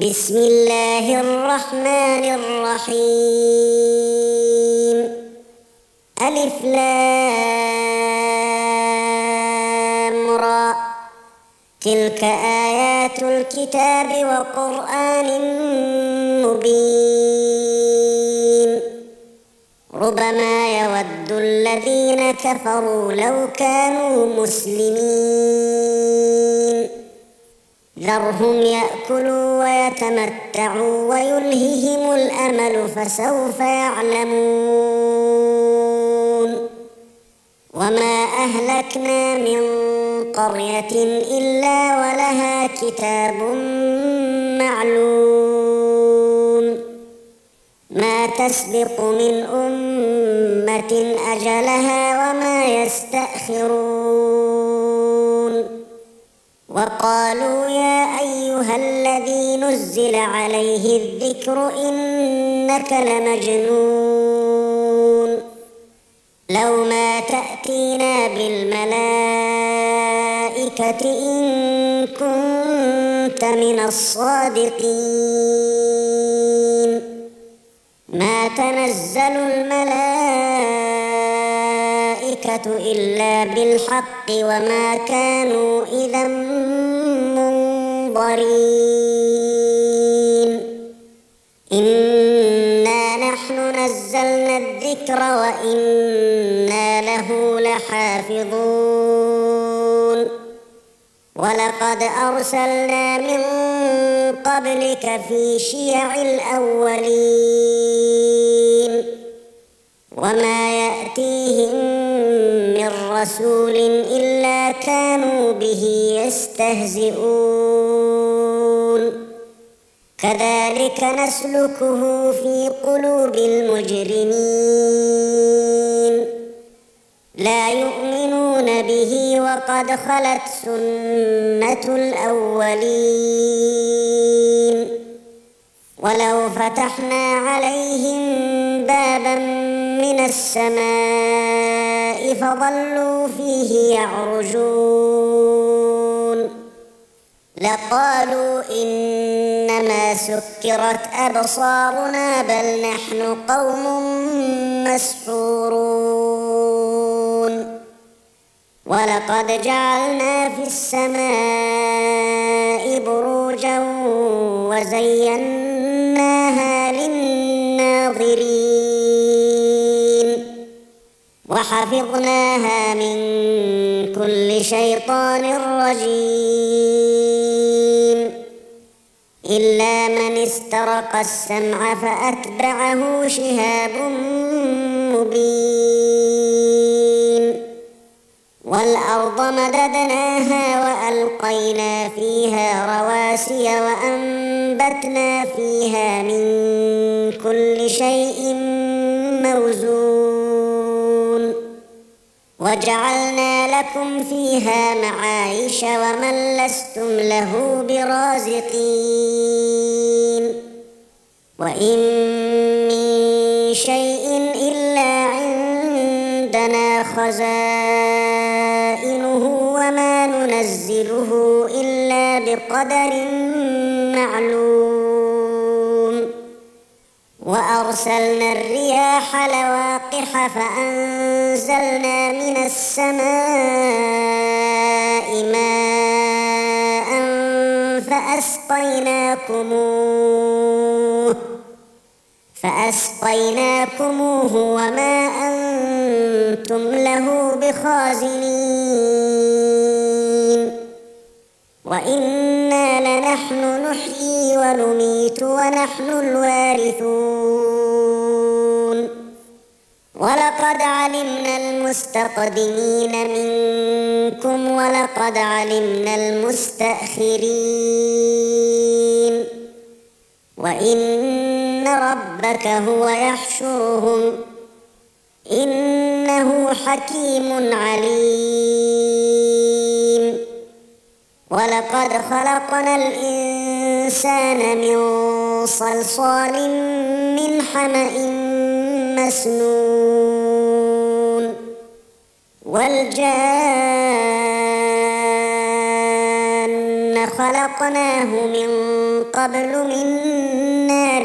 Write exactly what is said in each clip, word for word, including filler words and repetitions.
بسم الله الرحمن الرحيم. ألف لام را، تلك آيات الكتاب وقرآن مبين. ربما يود الذين كفروا لو كانوا مسلمين. ذرهم يأكلوا ويتمتعوا ويلههم الأمل فسوف يعلمون. وما أهلكنا من قرية إلا ولها كتاب معلوم. ما تسبق من أمة أجلها وما يستأخرون. وقالوا يا أيها الذي نزل عليه الذكر إنك لمجنون. لو ما تأتينا بالملائكة إن كنت من الصادقين. ما تنزل الملائكة إلا بالحق وما كانوا إذا منظرين. إنا نحن نزلنا الذكر وإنا له لحافظون. ولقد أرسلنا من قبلك في شيع الأولين. وما يأتيهم من رسول إلا كانوا به يستهزئون. كذلك نسلكه في قلوب المجرمين. لا يؤمنون به وقد خلت سنة الأولين. ولو فتحنا عليهم بابا من السماء فظلوا فيه يعرجون لقالوا إنما سكرت أبصارنا بل نحن قوم مسحورون. ولقد جعلنا في السماء بروجا وزيناها للناظرين وحفظناها من كل شيطان رجيم. إلا من استرق السمع فأتبعه شهاب مبين. والأرض مددناها وألقينا فيها رواسي وأنبتنا فيها من كل شيء موزون. وجعلنا لكم فيها معايش ومن لستم له برازقين. وإن من شيء إلا عندنا خزائنه وما ننزله إلا بقدر معلوم. وأرسلنا الرياح لواقح فأنزلنا من السماء ماء فأسقيناكموه فأسقيناكموه وما أنتم له بخازنين. وإنا لنحن نحيي ونميت ونحن الوارثون. ولقد علمنا المستقدمين منكم ولقد علمنا المستأخرين. وإن ربك هو يحشرهم إنه حكيم عليم. ولقد خلقنا الإنسان من صلصال من حمأ مسنون. والجان خلقناه من قبل من نار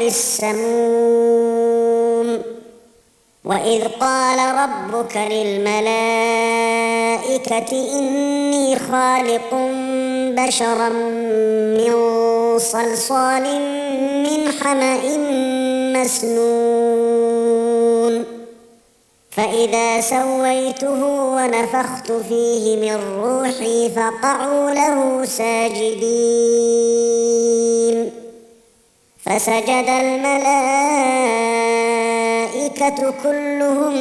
السموم وإذ قال ربك للملائكة إني خالق بشرا من صلصال من حمأ مسنون فإذا سويته ونفخت فيه من روحي فقعوا له ساجدين فسجد الملائكة كلهم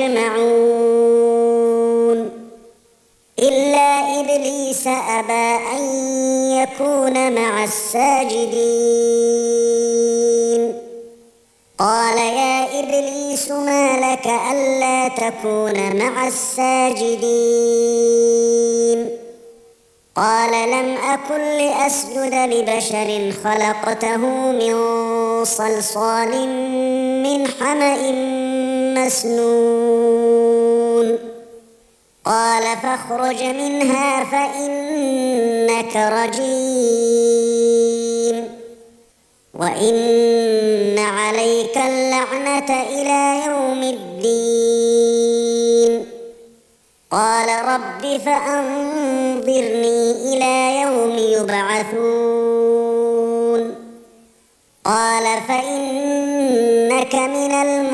أجمعون إلا إبليس أبى أن يكون مع الساجدين قال يا إبليس ما لك ألا تكون مع الساجدين قال لم أكن لأسجد لبشر خلقته من صلصال من حمأ مسنون قال فاخرج منها فإنك رجيم وإن عليك اللعنة إلى يوم الدين قال رب فأنظرني إلى يوم يبعثون قال فإنك من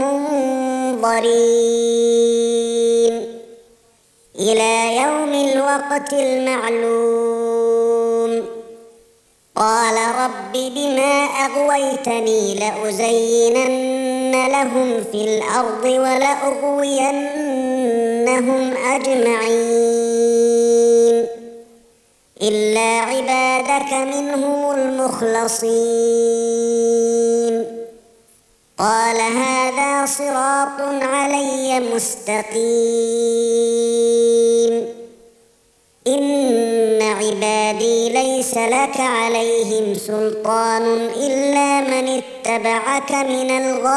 المنظرين إلى يوم الوقت المعلوم قال رب بما أغويتني لأزينن لهم في الأرض ولأغوينهم أجمعين إلا عبادك منهم المخلصين قال هذا صراط علي مستقيم إن عبادي ليس لك عليهم سلطان إلا من اتبعك من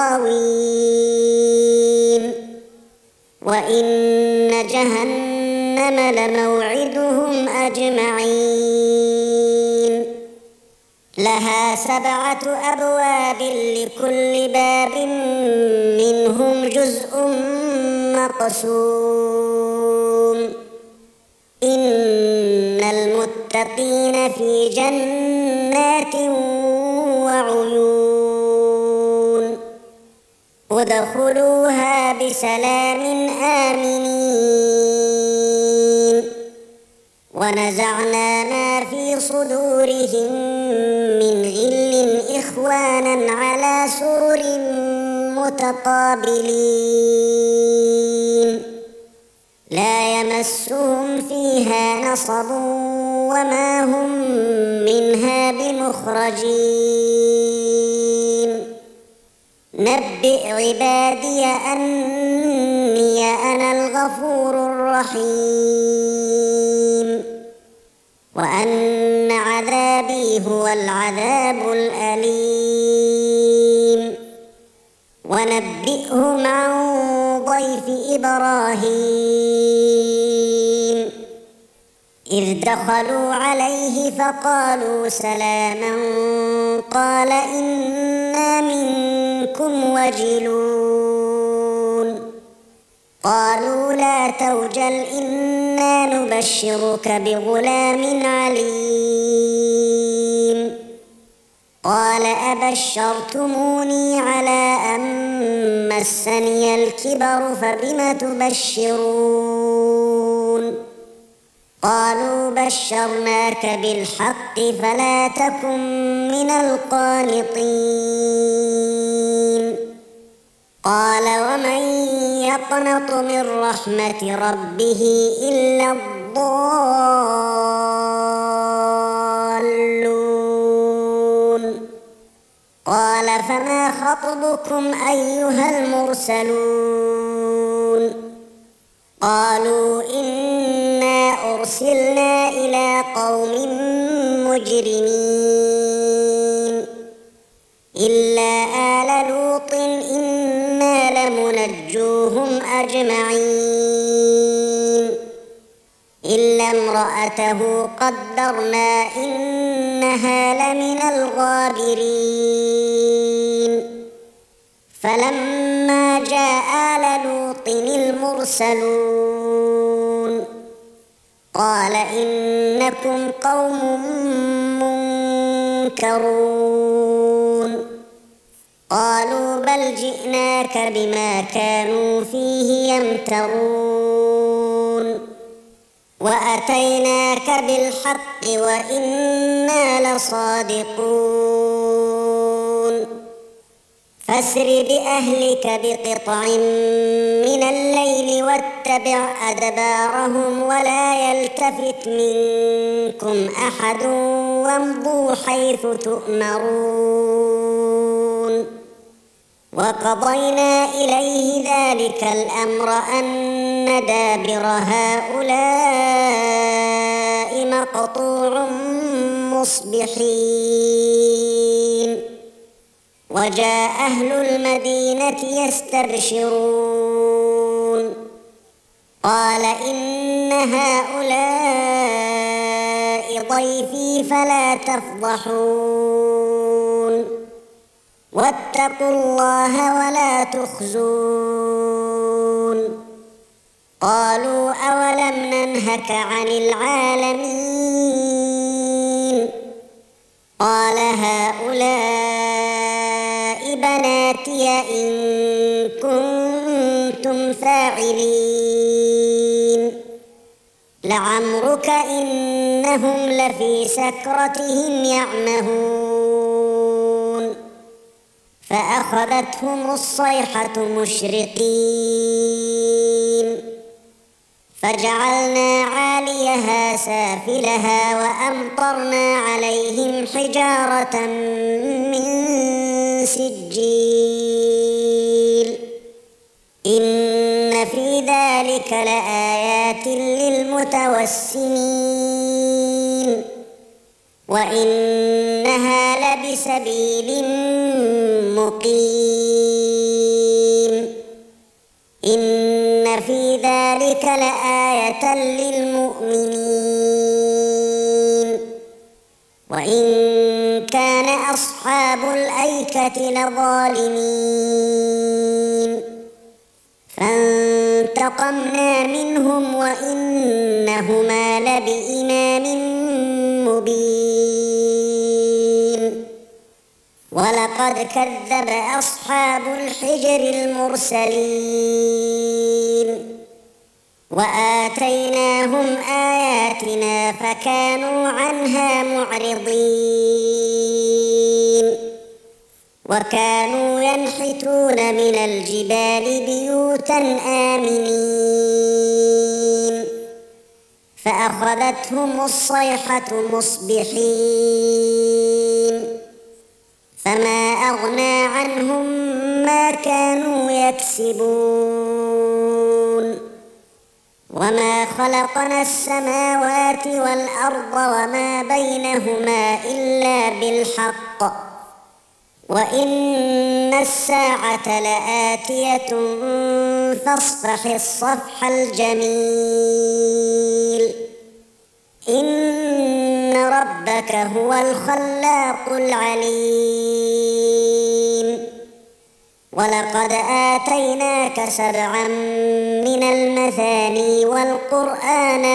الغاوين وإن جهنم لموعدهم أجمعين لها سبعة أبواب لكل باب منهم جزء مقسوم إن المتقين في جنات وعيون ادخلوها بسلام آمنين ونزعنا ما في صدورهم من غل إخوانا على سرر متقابلين لا يمسهم فيها نصب وما هم منها بمخرجين نبئ عبادي أني أنا الغفور الرحيم وأن عذابي هو العذاب الأليم ونبئهم عن ضيف إبراهيم إذ دخلوا عليه فقالوا سلاما قال إنا منكم وجلون قالوا لا توجل إنا نبشرك بغلام عليم قال أبشرتموني على أن مسني الكبر فبم تبشرون قالوا بشرناك بالحق فلا تكن من القانطين قال ومن يقنط من رحمة ربه إلا الضالون قال فما خطبكم أيها المرسلون قالوا إنا أرسلنا إلى قوم مجرمين إلا آل لوط إنا لمنجوهم أجمعين إلا امرأته قدرنا إنها لمن الغابرين فلما جاء آل لوط المرسلون قال إنكم قوم منكرون قالوا بل جئناك بما كانوا فيه يمترون وأتيناك بالحق وإنا لصادقون فاسر بأهلك بقطع من الليل واتبع أدبارهم ولا يلتفت منكم أحد وامضوا حيث تؤمرون وقضينا إليه ذلك الأمر أن دابر هؤلاء مقطوع مصبحين وجاء أهل المدينة يستبشرون قال إن هؤلاء ضيفي فلا تفضحون واتقوا الله ولا تخزون قالوا أولم ننهك عن العالمين قال هؤلاء بناتي إن كنتم فاعلين لعمرك إنهم لفي سكرتهم يعمهون فأخذتهم الصيحة مشرقين فجعلنا عاليها سافلها وأمطرنا عليهم حجارة من سجيل إن في ذلك لآيات للمتوسمين وإنها لبسبيل مقيم إن في ذلك لآية للمؤمنين وإن كان أصحاب الأيكة لظالمين فانتقمنا منهم وإنهما لبإمام مبين ولقد كذب أصحاب الحجر المرسلين وآتيناهم آياتنا فكانوا عنها معرضين وكانوا ينحتون من الجبال بيوتا آمنين فأخذتهم الصيحة مصبحين فما أغنى عنهم ما كانوا يكسبون وما خلقنا السماوات والأرض وما بينهما إلا بالحق وإن الساعة لآتية فاصفح الصفح الجميل إن ربك هو الخلاق العليم ولقد آتيناك سبعا من المثاني والقرآن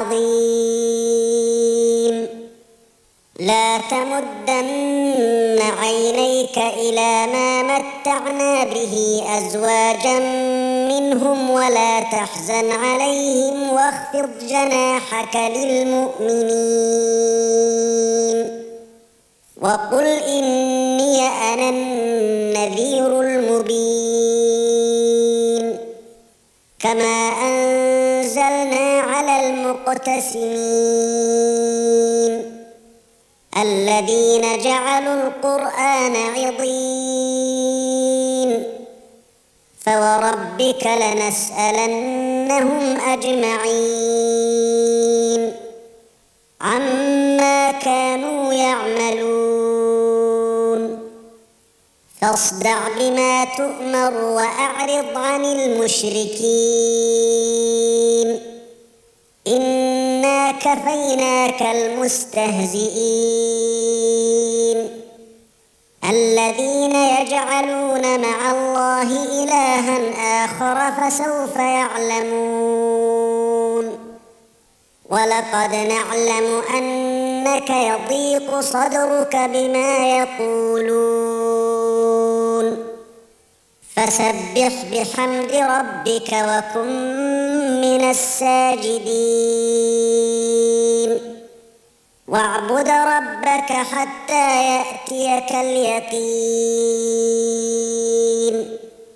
العظيم لا تمدن عينيك إلى ما متعنا به أزواجا منهم ولا تحزن عليهم واخفض جناحك للمؤمنين وقل إني أنا النذير المبين كما أنزلنا على المقتسمين الذين جعلوا القرآن عضين فوربك لنسألنهم أجمعين عما كانوا يعملون فاصدع بما تؤمر وأعرض عن المشركين إن إنا كفيناك المستهزئين الذين يجعلون مع الله إلها آخر فسوف يعلمون ولقد نعلم أنك يضيق صدرك بما يقولون فسبح بحمد ربك وكن من الساجدين واعبد ربك حتى يأتيك اليقين.